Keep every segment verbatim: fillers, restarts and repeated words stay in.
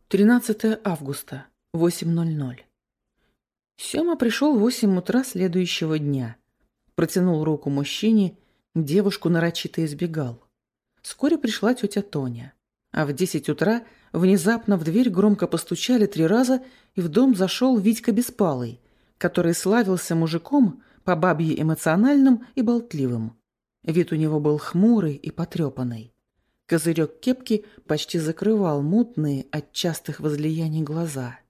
тринадцатое августа, восемь ноль ноль. Сёма пришел в восемь утра следующего дня. Протянул руку мужчине, девушку нарочито избегал. Вскоре пришла тетя Тоня. А в десять утра внезапно в дверь громко постучали три раза, и в дом зашел Витька Беспалый, который славился мужиком по бабье эмоциональным и болтливым. Вид у него был хмурый и потрепанный. Козырек кепки почти закрывал мутные от частых возлияний глаза.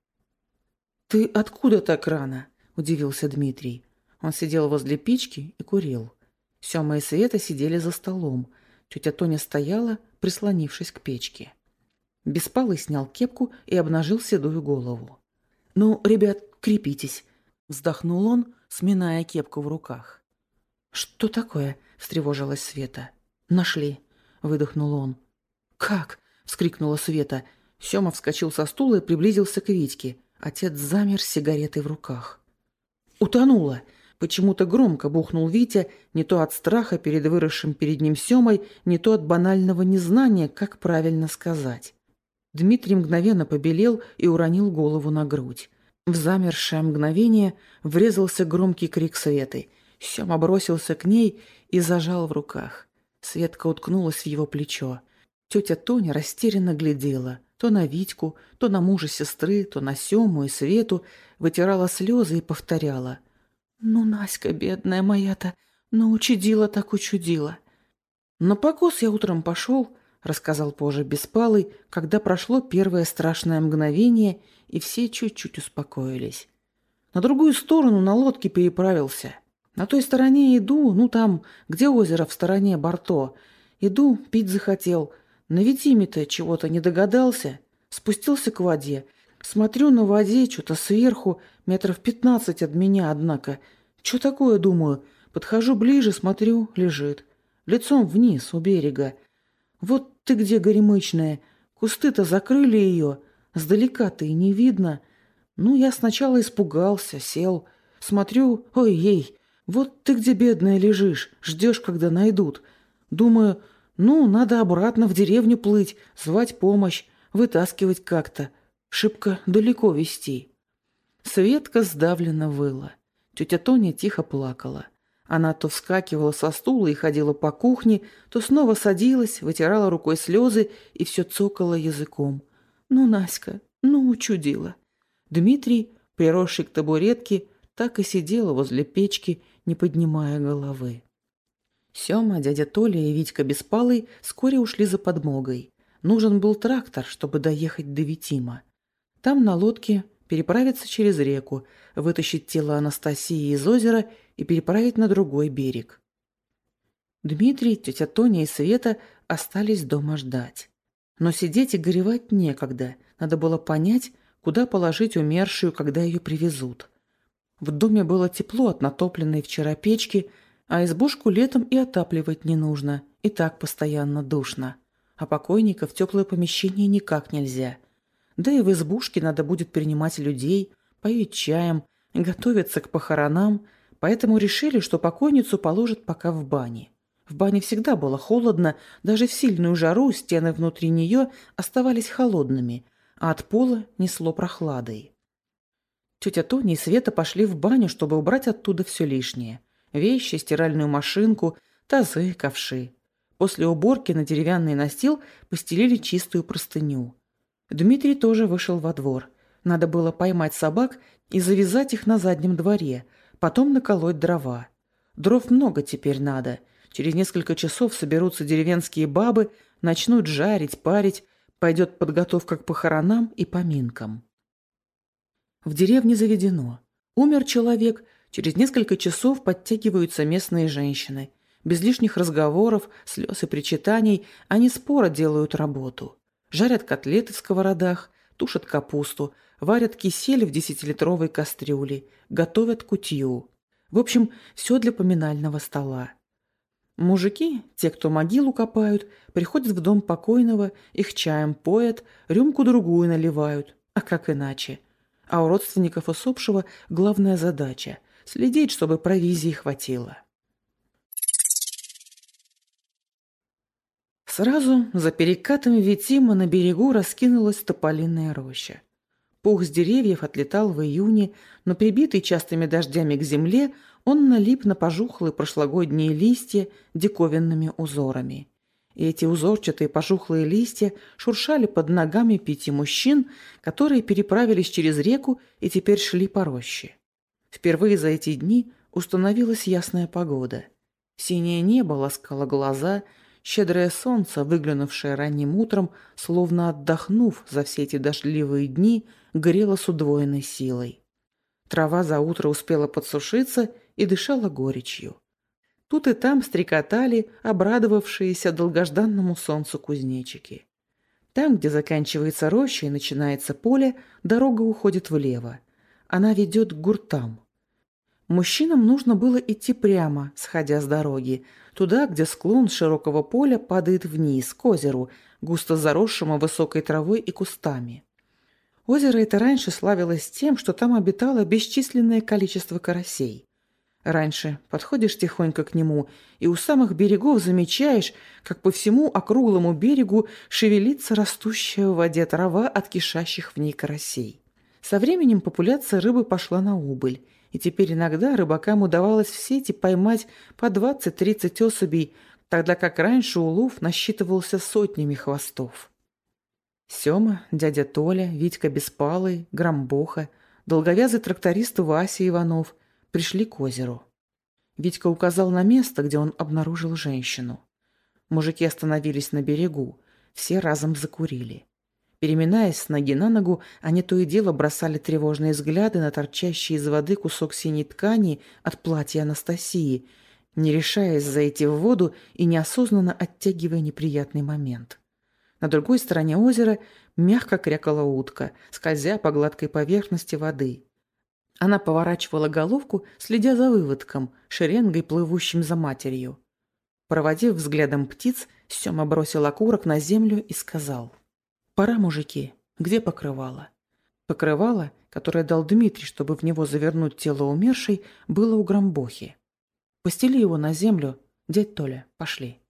«Ты откуда так рано?» – удивился Дмитрий. Он сидел возле печки и курил. Сёма и Света сидели за столом. Тетя Тоня стояла, прислонившись к печке. Беспалый снял кепку и обнажил седую голову. «Ну, ребят, крепитесь!» – вздохнул он, сминая кепку в руках. «Что такое?» – встревожилась Света. «Нашли!» – выдохнул он. «Как?» – вскрикнула Света. Сёма вскочил со стула и приблизился к Витьке. Отец замер с сигаретой в руках. «Утонула!» – почему-то громко бухнул Витя, не то от страха перед выросшим перед ним Сёмой, не то от банального незнания, как правильно сказать. Дмитрий мгновенно побелел и уронил голову на грудь. В замершее мгновение врезался громкий крик Светы. Сёма бросился к ней и зажал в руках. Светка уткнулась в его плечо. Тетя Тоня растерянно глядела то на Витьку, то на мужа сестры, то на Сёму и Свету, вытирала слезы и повторяла: «Ну, Наська, бедная моя-то, ну, учудила так учудила». «На покос я утром пошел», — рассказал позже Беспалый, когда прошло первое страшное мгновение, и все чуть-чуть успокоились. «На другую сторону на лодке переправился. На той стороне иду, ну там, где озеро в стороне Барто. Иду, пить захотел. На Витиме-то чего-то не догадался. Спустился к воде. Смотрю, на воде что-то сверху, метров пятнадцать от меня, однако. Что такое, думаю? Подхожу ближе, смотрю, лежит. Лицом вниз, у берега. Вот ты где, горемычная. Кусты-то закрыли ее. Сдалека-то и не видно. Ну, я сначала испугался, сел. Смотрю, ой-ей, вот ты где, бедная, лежишь, ждешь, когда найдут. Думаю, ну, надо обратно в деревню плыть, звать помощь, вытаскивать как-то. Шибко далеко везти». Светка сдавленно выла. Тетя Тоня тихо плакала. Она то вскакивала со стула и ходила по кухне, то снова садилась, вытирала рукой слезы и все цокала языком. «Ну, Наська, ну, учудила». Дмитрий, приросший к табуретке, так и сидел возле печки, не поднимая головы. Сёма, дядя Толя и Витька Беспалый вскоре ушли за подмогой. Нужен был трактор, чтобы доехать до Витима. Там на лодке переправиться через реку, вытащить тело Анастасии из озера и переправить на другой берег. Дмитрий, тетя Тоня и Света остались дома ждать. Но сидеть и горевать некогда. Надо было понять, куда положить умершую, когда ее привезут. В доме было тепло от натопленной вчера печки, а избушку летом и отапливать не нужно, и так постоянно душно. А покойника в теплое помещение никак нельзя. Да и в избушке надо будет принимать людей, поить чаем, готовиться к похоронам, поэтому решили, что покойницу положат пока в бане. В бане всегда было холодно, даже в сильную жару стены внутри нее оставались холодными, а от пола несло прохладой. Тетя Тоня и Света пошли в баню, чтобы убрать оттуда все лишнее. Вещи, стиральную машинку, тазы, ковши. После уборки на деревянный настил постелили чистую простыню. Дмитрий тоже вышел во двор. Надо было поймать собак и завязать их на заднем дворе, потом наколоть дрова. Дров много теперь надо. Через несколько часов соберутся деревенские бабы, начнут жарить, парить, пойдет подготовка к похоронам и поминкам. В деревне заведено. Умер человек, через несколько часов подтягиваются местные женщины. Без лишних разговоров, слез и причитаний они споро делают работу. Жарят котлеты в сковородах, тушат капусту, варят кисель в десятилитровой кастрюле, готовят кутью. В общем, все для поминального стола. Мужики, те, кто могилу копают, приходят в дом покойного, их чаем поят, рюмку-другую наливают. А как иначе? А у родственников усопшего главная задача – следить, чтобы провизии хватило. Сразу за перекатом Витима на берегу раскинулась тополиная роща. Пух с деревьев отлетал в июне, но прибитый частыми дождями к земле, он налип на пожухлые прошлогодние листья диковинными узорами. И эти узорчатые пожухлые листья шуршали под ногами пяти мужчин, которые переправились через реку и теперь шли по роще. Впервые за эти дни установилась ясная погода. Синее небо ласкало глаза, щедрое солнце, выглянувшее ранним утром, словно отдохнув за все эти дождливые дни, грело с удвоенной силой. Трава за утро успела подсушиться и дышала горечью. Тут и там стрекотали обрадовавшиеся долгожданному солнцу кузнечики. Там, где заканчивается роща и начинается поле, дорога уходит влево. Она ведет к гуртам. Мужчинам нужно было идти прямо, сходя с дороги, туда, где склон широкого поля падает вниз, к озеру, густо заросшему высокой травой и кустами. Озеро это раньше славилось тем, что там обитало бесчисленное количество карасей. Раньше подходишь тихонько к нему, и у самых берегов замечаешь, как по всему округлому берегу шевелится растущая в воде трава от кишащих в ней карасей. Со временем популяция рыбы пошла на убыль, и теперь иногда рыбакам удавалось в сети поймать по двадцать-тридцать особей, тогда как раньше улов насчитывался сотнями хвостов. Сёма, дядя Толя, Витька Беспалый, Громбоха, долговязый тракторист Вася Иванов пришли к озеру. Витька указал на место, где он обнаружил женщину. Мужики остановились на берегу, все разом закурили. Переминаясь с ноги на ногу, они то и дело бросали тревожные взгляды на торчащий из воды кусок синей ткани от платья Анастасии, не решаясь зайти в воду и неосознанно оттягивая неприятный момент. На другой стороне озера мягко крякала утка, скользя по гладкой поверхности воды. Она поворачивала головку, следя за выводком, шеренгой, плывущим за матерью. Проводив взглядом птиц, Сёма бросил окурок на землю и сказал: «Пора, мужики. Где покрывало?» Покрывало, которое дал Дмитрий, чтобы в него завернуть тело умершей, было у Громбохи. «Постели его на землю. Дядь Толя, пошли».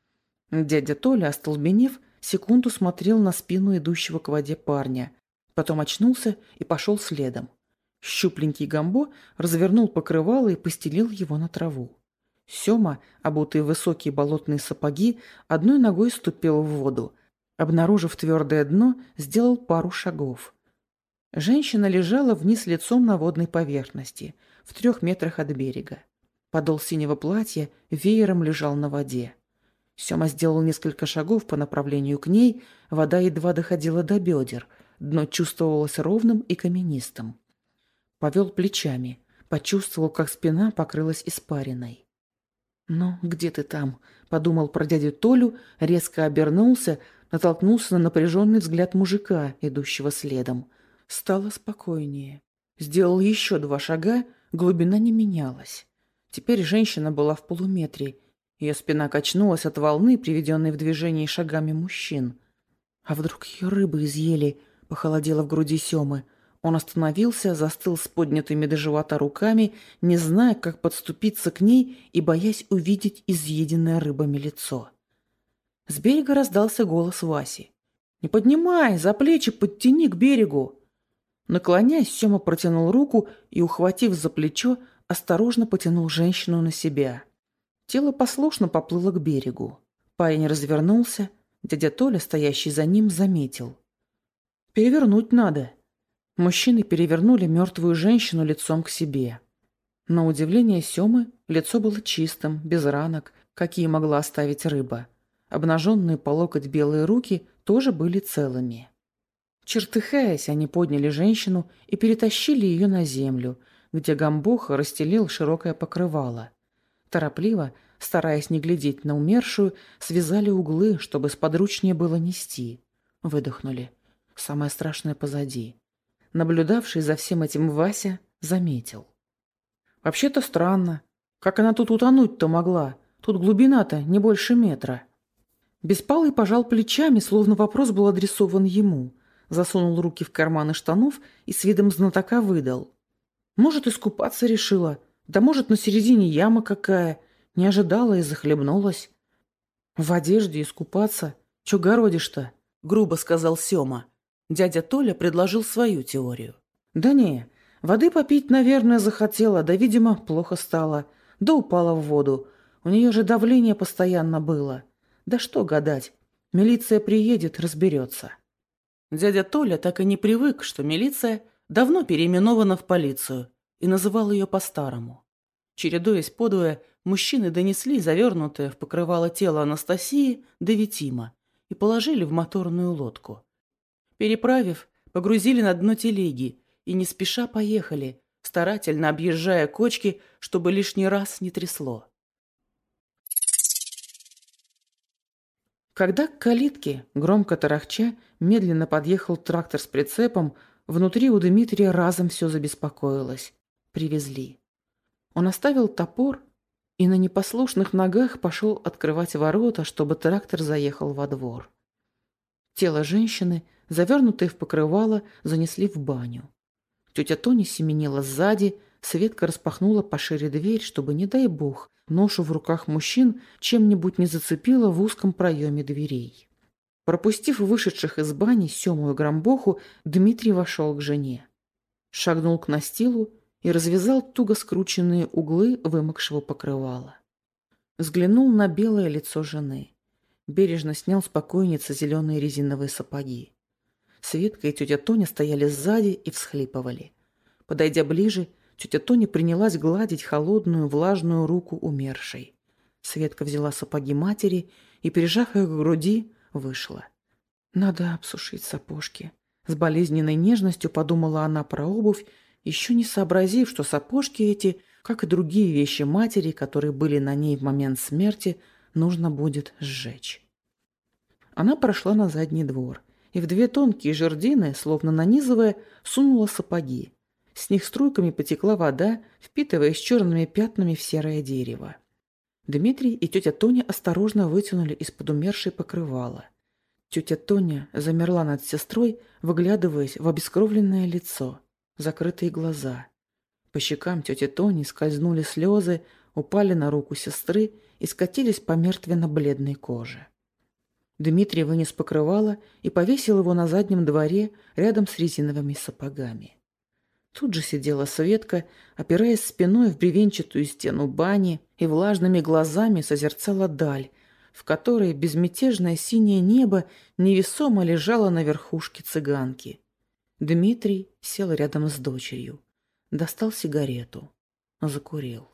Дядя Толя, остолбенев, секунду смотрел на спину идущего к воде парня, потом очнулся и пошел следом. Щупленький Гамбо развернул покрывало и постелил его на траву. Сёма, обутый в высокие болотные сапоги, одной ногой ступил в воду. Обнаружив твердое дно, сделал пару шагов. Женщина лежала вниз лицом на водной поверхности, в трех метрах от берега. Подол синего платья веером лежал на воде. Сёма сделал несколько шагов по направлению к ней, вода едва доходила до бедер, дно чувствовалось ровным и каменистым. Повел плечами, почувствовал, как спина покрылась испариной. «Ну, где ты там?» – подумал про дядю Толю, резко обернулся, натолкнулся на напряженный взгляд мужика, идущего следом. Стало спокойнее. Сделал еще два шага, глубина не менялась. Теперь женщина была в полуметре. Ее спина качнулась от волны, приведенной в движение шагами мужчин. А вдруг ее рыбы изъели, похолодело в груди Семы. Он остановился, застыл с поднятыми до живота руками, не зная, как подступиться к ней и боясь увидеть изъеденное рыбами лицо. С берега раздался голос Васи. «Не поднимай, за плечи подтяни к берегу!» Наклоняясь, Сема протянул руку и, ухватив за плечо, осторожно потянул женщину на себя. Тело послушно поплыло к берегу. Парень развернулся, дядя Толя, стоящий за ним, заметил. «Перевернуть надо». Мужчины перевернули мертвую женщину лицом к себе. На удивление Семы лицо было чистым, без ранок, какие могла оставить рыба. Обнаженные по локоть белые руки тоже были целыми. Чертыхаясь, они подняли женщину и перетащили ее на землю, где Гамбоха расстелил широкое покрывало. Торопливо, стараясь не глядеть на умершую, связали углы, чтобы сподручнее было нести. Выдохнули. Самое страшное позади. Наблюдавший за всем этим Вася заметил. «Вообще-то странно. Как она тут утонуть-то могла? Тут глубина-то не больше метра». Беспалый пожал плечами, словно вопрос был адресован ему. Засунул руки в карманы штанов и с видом знатока выдал. «Может, искупаться решила. Да может, на середине яма какая. Не ожидала и захлебнулась». В одежде искупаться? Чё городишь-то? Грубо сказал Сёма. Дядя Толя предложил свою теорию. Да не, воды попить, наверное, захотела, да, видимо, плохо стало. Да упала в воду. У нее же давление постоянно было. Да что гадать, милиция приедет, разберется. Дядя Толя так и не привык, что милиция давно переименована в полицию, и называл ее по-старому. Чередуясь подвое, мужчины донесли завернутое в покрывало тело Анастасии до Витима и положили в моторную лодку. Переправив, погрузили на дно телеги и не спеша поехали, старательно объезжая кочки, чтобы лишний раз не трясло. Когда к калитке, громко тарахча, медленно подъехал трактор с прицепом, внутри у Дмитрия разом все забеспокоилось. Привезли. Он оставил топор и на непослушных ногах пошел открывать ворота, чтобы трактор заехал во двор. Тело женщины, завернутое в покрывало, занесли в баню. Тетя Тоня семенила сзади, Светка распахнула пошире дверь, чтобы, не дай бог, ношу в руках мужчин чем-нибудь не зацепила в узком проеме дверей. Пропустив вышедших из бани Сему и Грамбоху, Дмитрий вошел к жене. Шагнул к настилу и развязал туго скрученные углы вымокшего покрывала. Взглянул на белое лицо жены. Бережно снял с покойницы зеленые резиновые сапоги. Светка и тетя Тоня стояли сзади и всхлипывали. Подойдя ближе, тетя Тоня принялась гладить холодную, влажную руку умершей. Светка взяла сапоги матери и, прижав их к груди, вышла. «Надо обсушить сапожки». С болезненной нежностью подумала она про обувь, еще не сообразив, что сапожки эти, как и другие вещи матери, которые были на ней в момент смерти, нужно будет сжечь. Она прошла на задний двор и в две тонкие жердины, словно нанизывая, сунула сапоги. С них струйками потекла вода, впитываясь черными пятнами в серое дерево. Дмитрий и тетя Тоня осторожно вытянули из-под умершей покрывало. Тетя Тоня замерла над сестрой, выглядываясь в обескровленное лицо, закрытые глаза. По щекам тети Тони скользнули слезы, упали на руку сестры и скатились по мертвенно-бледной коже. Дмитрий вынес покрывало и повесил его на заднем дворе рядом с резиновыми сапогами. Тут же сидела Светка, опираясь спиной в бревенчатую стену бани и влажными глазами созерцала даль, в которой безмятежное синее небо невесомо лежало на верхушке цыганки. Дмитрий сел рядом с дочерью, достал сигарету, закурил.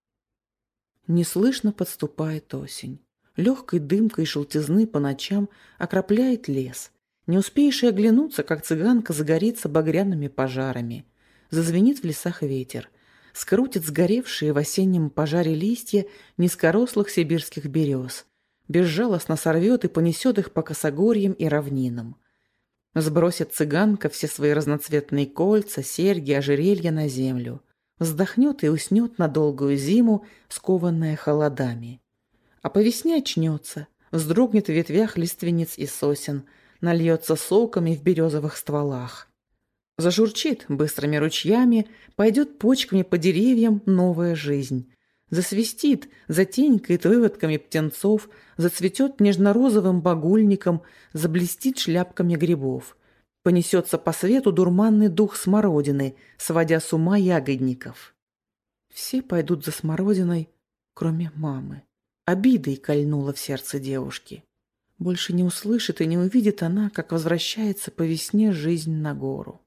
Неслышно подступает осень. Легкой дымкой желтизны по ночам окропляет лес. Не успеешь и оглянуться, как цыганка загорится багряными пожарами. Зазвенит в лесах ветер. Скрутит сгоревшие в осеннем пожаре листья низкорослых сибирских берез. Безжалостно сорвет и понесет их по косогорьям и равнинам. Сбросит цыганка все свои разноцветные кольца, серьги, ожерелья на землю. Вздохнет и уснет на долгую зиму, скованная холодами. А по весне очнется, вздрогнет в ветвях лиственниц и сосен, нальется соками в березовых стволах. Зажурчит быстрыми ручьями, пойдет почками по деревьям новая жизнь. Засвистит, затенькает выводками птенцов, зацветет нежно-розовым багульником, заблестит шляпками грибов. Понесется по свету дурманный дух смородины, сводя с ума ягодников. Все пойдут за смородиной, кроме мамы. Обидой кольнула в сердце девушки. Больше не услышит и не увидит она, как возвращается по весне жизнь на гору.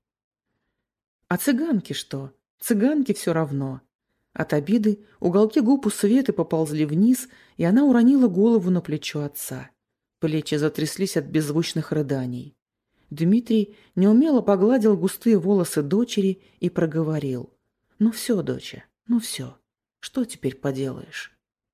А цыганки что? Цыганки все равно. От обиды уголки губ у Светы поползли вниз, и она уронила голову на плечо отца. Плечи затряслись от беззвучных рыданий. Дмитрий неумело погладил густые волосы дочери и проговорил. «Ну все, доча, ну все. Что теперь поделаешь?»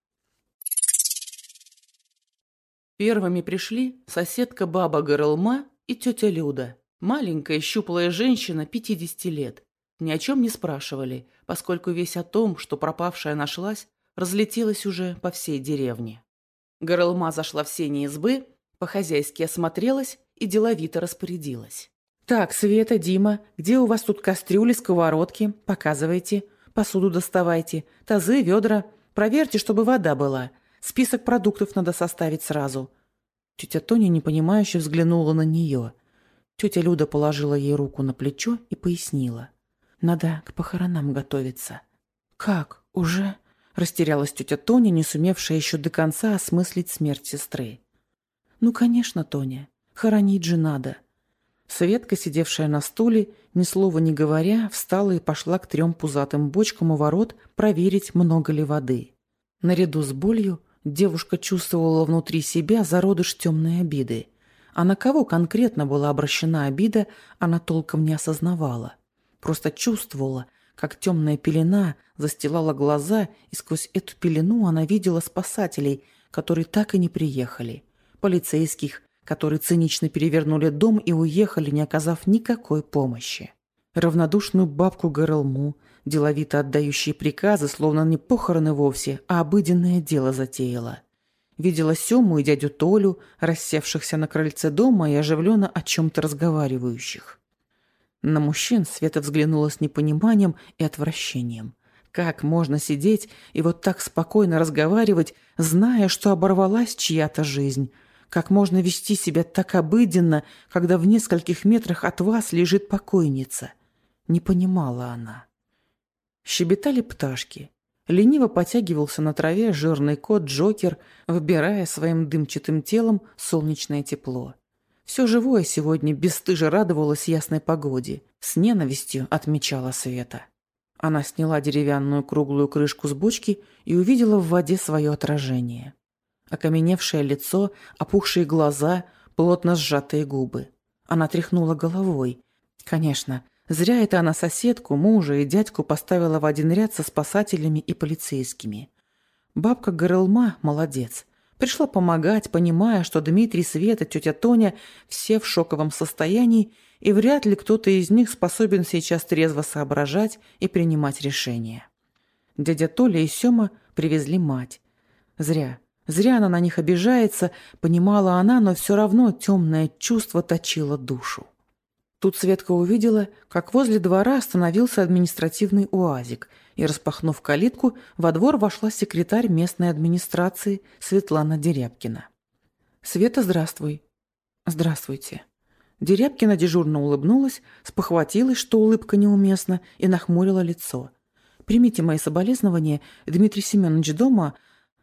Первыми пришли соседка баба Горылма и тетя Люда, маленькая щуплая женщина пятидесяти лет. Ни о чем не спрашивали, поскольку весть о том, что пропавшая нашлась, разлетелась уже по всей деревне. Горылма зашла в сени избы, по-хозяйски осмотрелась и деловито распорядилась. «Так, Света, Дима, где у вас тут кастрюли, сковородки? Показывайте. Посуду доставайте. Тазы, ведра. Проверьте, чтобы вода была. Список продуктов надо составить сразу». Тетя Тоня непонимающе взглянула на нее. Тетя Люда положила ей руку на плечо и пояснила. «Надо к похоронам готовиться». «Как? Уже?» – растерялась тетя Тоня, не сумевшая еще до конца осмыслить смерть сестры. «Ну, конечно, Тоня. Хоронить же надо». Светка, сидевшая на стуле, ни слова не говоря, встала и пошла к трем пузатым бочкам у ворот проверить, много ли воды. Наряду с болью девушка чувствовала внутри себя зародыш темной обиды. А на кого конкретно была обращена обида, она толком не осознавала. Просто чувствовала, как темная пелена застилала глаза, и сквозь эту пелену она видела спасателей, которые так и не приехали, полицейских, которые цинично перевернули дом и уехали, не оказав никакой помощи. Равнодушную бабку Горелму, деловито отдающие приказы, словно не похороны вовсе, а обыденное дело затеяла. Видела Сему и дядю Толю, рассевшихся на крыльце дома и оживленно о чем-то разговаривающих. На мужчин Света взглянула с непониманием и отвращением. Как можно сидеть и вот так спокойно разговаривать, зная, что оборвалась чья-то жизнь? Как можно вести себя так обыденно, когда в нескольких метрах от вас лежит покойница? Не понимала она. Щебетали пташки. Лениво потягивался на траве жирный кот Джокер, выбирая своим дымчатым телом солнечное тепло. Все живое сегодня бесстыже радовалось ясной погоде. С ненавистью отмечала Света. Она сняла деревянную круглую крышку с бочки и увидела в воде свое отражение. Окаменевшее лицо, опухшие глаза, плотно сжатые губы. Она тряхнула головой. Конечно, зря это она соседку, мужа и дядьку поставила в один ряд со спасателями и полицейскими. Бабка Горелма молодец. Пришла помогать, понимая, что Дмитрий, Света, тетя Тоня все в шоковом состоянии, и вряд ли кто-то из них способен сейчас трезво соображать и принимать решения. Дядя Толя и Сема привезли мать. Зря. Зря она на них обижается, понимала она, но все равно темное чувство точило душу. Тут Светка увидела, как возле двора остановился административный уазик, и, распахнув калитку, во двор вошла секретарь местной администрации Светлана Дерябкина. «Света, здравствуй». «Здравствуйте». Дерябкина дежурно улыбнулась, спохватилась, что улыбка неуместна, и нахмурила лицо. «Примите мои соболезнования, Дмитрий Семенович дома...»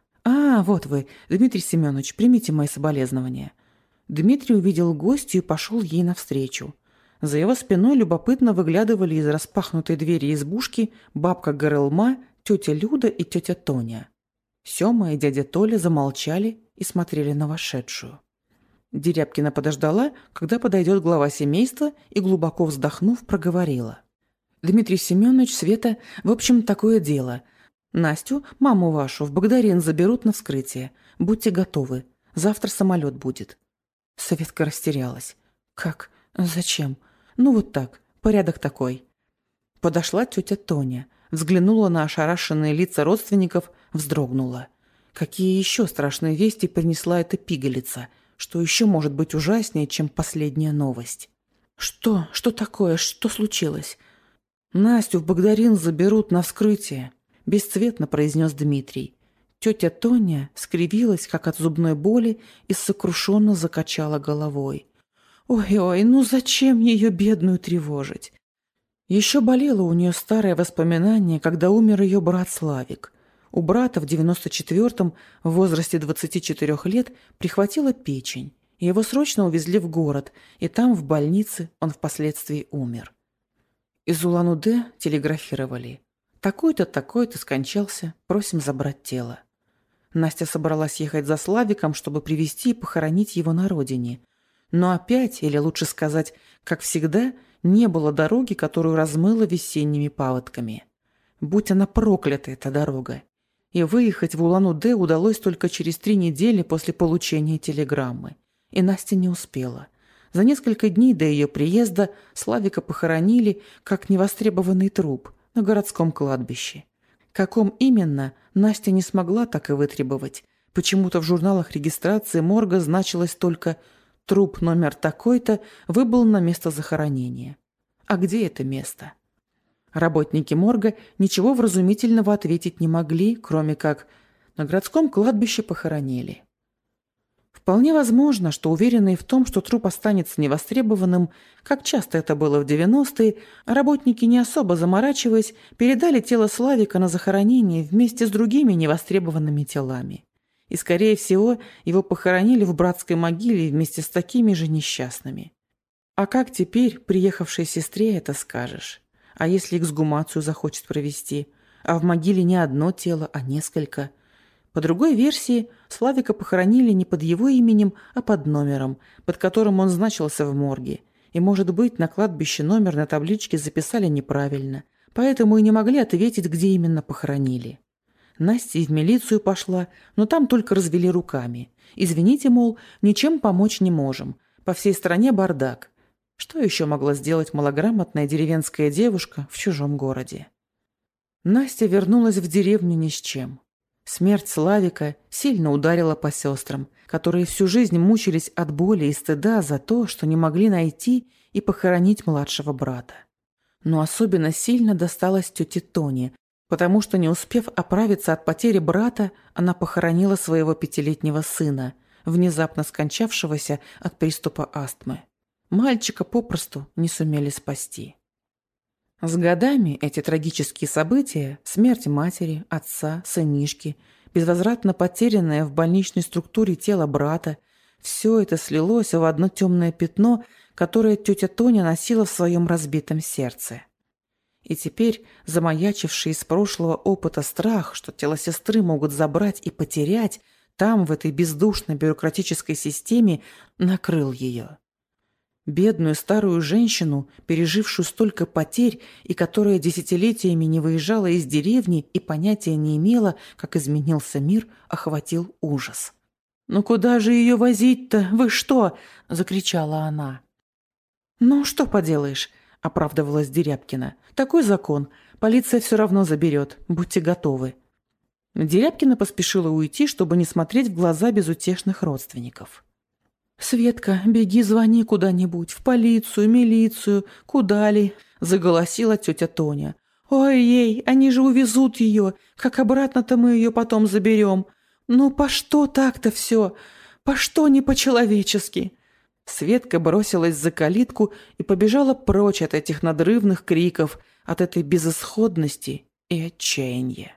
«А, вот вы, Дмитрий Семенович, примите мои соболезнования». Дмитрий увидел гостью и пошел ей навстречу. За его спиной любопытно выглядывали из распахнутой двери избушки бабка Горелма, тетя Люда и тетя Тоня. Сема и дядя Толя замолчали и смотрели на вошедшую. Дерябкина подождала, когда подойдет глава семейства, и, глубоко вздохнув, проговорила. «Дмитрий Семенович, Света, в общем, такое дело. Настю, маму вашу, в Богдарин заберут на вскрытие. Будьте готовы. Завтра самолет будет». Светка растерялась. «Как? Зачем? Ну вот так. Порядок такой». Подошла тетя Тоня, взглянула на ошарашенные лица родственников, вздрогнула. Какие еще страшные вести принесла эта пигалица? Что еще может быть ужаснее, чем последняя новость? «Что? Что такое? Что случилось?» «Настю в Богдарин заберут на вскрытие», – бесцветно произнес Дмитрий. Тетя Тоня скривилась, как от зубной боли, и сокрушенно закачала головой. «Ой-ой, ну зачем ее бедную тревожить?» Еще болело у нее старое воспоминание, когда умер ее брат Славик. У брата в девяносто четвёртом, в возрасте двадцати четырёх лет, прихватила печень. Его срочно увезли в город, и там, в больнице, он впоследствии умер. Из Улан-Удэ телеграфировали. «Такой-то, такой-то скончался, просим забрать тело». Настя собралась ехать за Славиком, чтобы привезти и похоронить его на родине. Но опять, или лучше сказать, как всегда, не было дороги, которую размыло весенними паводками. Будь она проклята, эта дорога. И выехать в Улан-Удэ удалось только через три недели после получения телеграммы. И Настя не успела. За несколько дней до ее приезда Славика похоронили как невостребованный труп на городском кладбище. Каком именно, Настя не смогла так и вытребовать. Почему-то в журналах регистрации морга значилось только «Труп номер такой-то выбыл на место захоронения». А где это место? Работники морга ничего вразумительного ответить не могли, кроме как На городском кладбище похоронили. Вполне возможно, что уверенные в том, что труп останется невостребованным, как часто это было в девяностые, работники, не особо заморачиваясь, передали тело Славика на захоронение вместе с другими невостребованными телами. И, скорее всего, его похоронили в братской могиле вместе с такими же несчастными. А как теперь приехавшей сестре это скажешь? А если эксгумацию захочет провести? А в могиле не одно тело, а несколько? По другой версии, Славика похоронили не под его именем, а под номером, под которым он значился в морге. И, может быть, на кладбище номер на табличке записали неправильно, поэтому и не могли ответить, где именно похоронили. Настя и в милицию пошла, но там только развели руками. Извините, мол, ничем помочь не можем. По всей стране бардак. Что еще могла сделать малограмотная деревенская девушка в чужом городе? Настя вернулась в деревню ни с чем. Смерть Славика сильно ударила по сестрам, которые всю жизнь мучились от боли и стыда за то, что не могли найти и похоронить младшего брата. Но особенно сильно досталось тете Тоне, потому что, не успев оправиться от потери брата, она похоронила своего пятилетнего сына, внезапно скончавшегося от приступа астмы. Мальчика попросту не сумели спасти. С годами эти трагические события, смерть матери, отца, сынишки, безвозвратно потерянное в больничной структуре тело брата, все это слилось в одно темное пятно, которое тетя Тоня носила в своем разбитом сердце. И теперь замаячивший из прошлого опыта страх, что тело сестры могут забрать и потерять, там, в этой бездушной бюрократической системе, накрыл ее. Бедную старую женщину, пережившую столько потерь и которая десятилетиями не выезжала из деревни и понятия не имела, как изменился мир, охватил ужас. «Ну куда же ее возить-то? Вы что?» – закричала она. «Ну, что поделаешь?» – оправдывалась Дерябкина. «Такой закон. Полиция все равно заберет. Будьте готовы». Дерябкина поспешила уйти, чтобы не смотреть в глаза безутешных родственников. «Светка, беги, звони куда-нибудь, в полицию, милицию, куда ли?» – заголосила тетя Тоня. «Ой-ей, они же увезут ее, как обратно-то мы ее потом заберем? Ну, по что так-то все? По что не по-человечески?» Светка бросилась за калитку и побежала прочь от этих надрывных криков, от этой безысходности и отчаяния.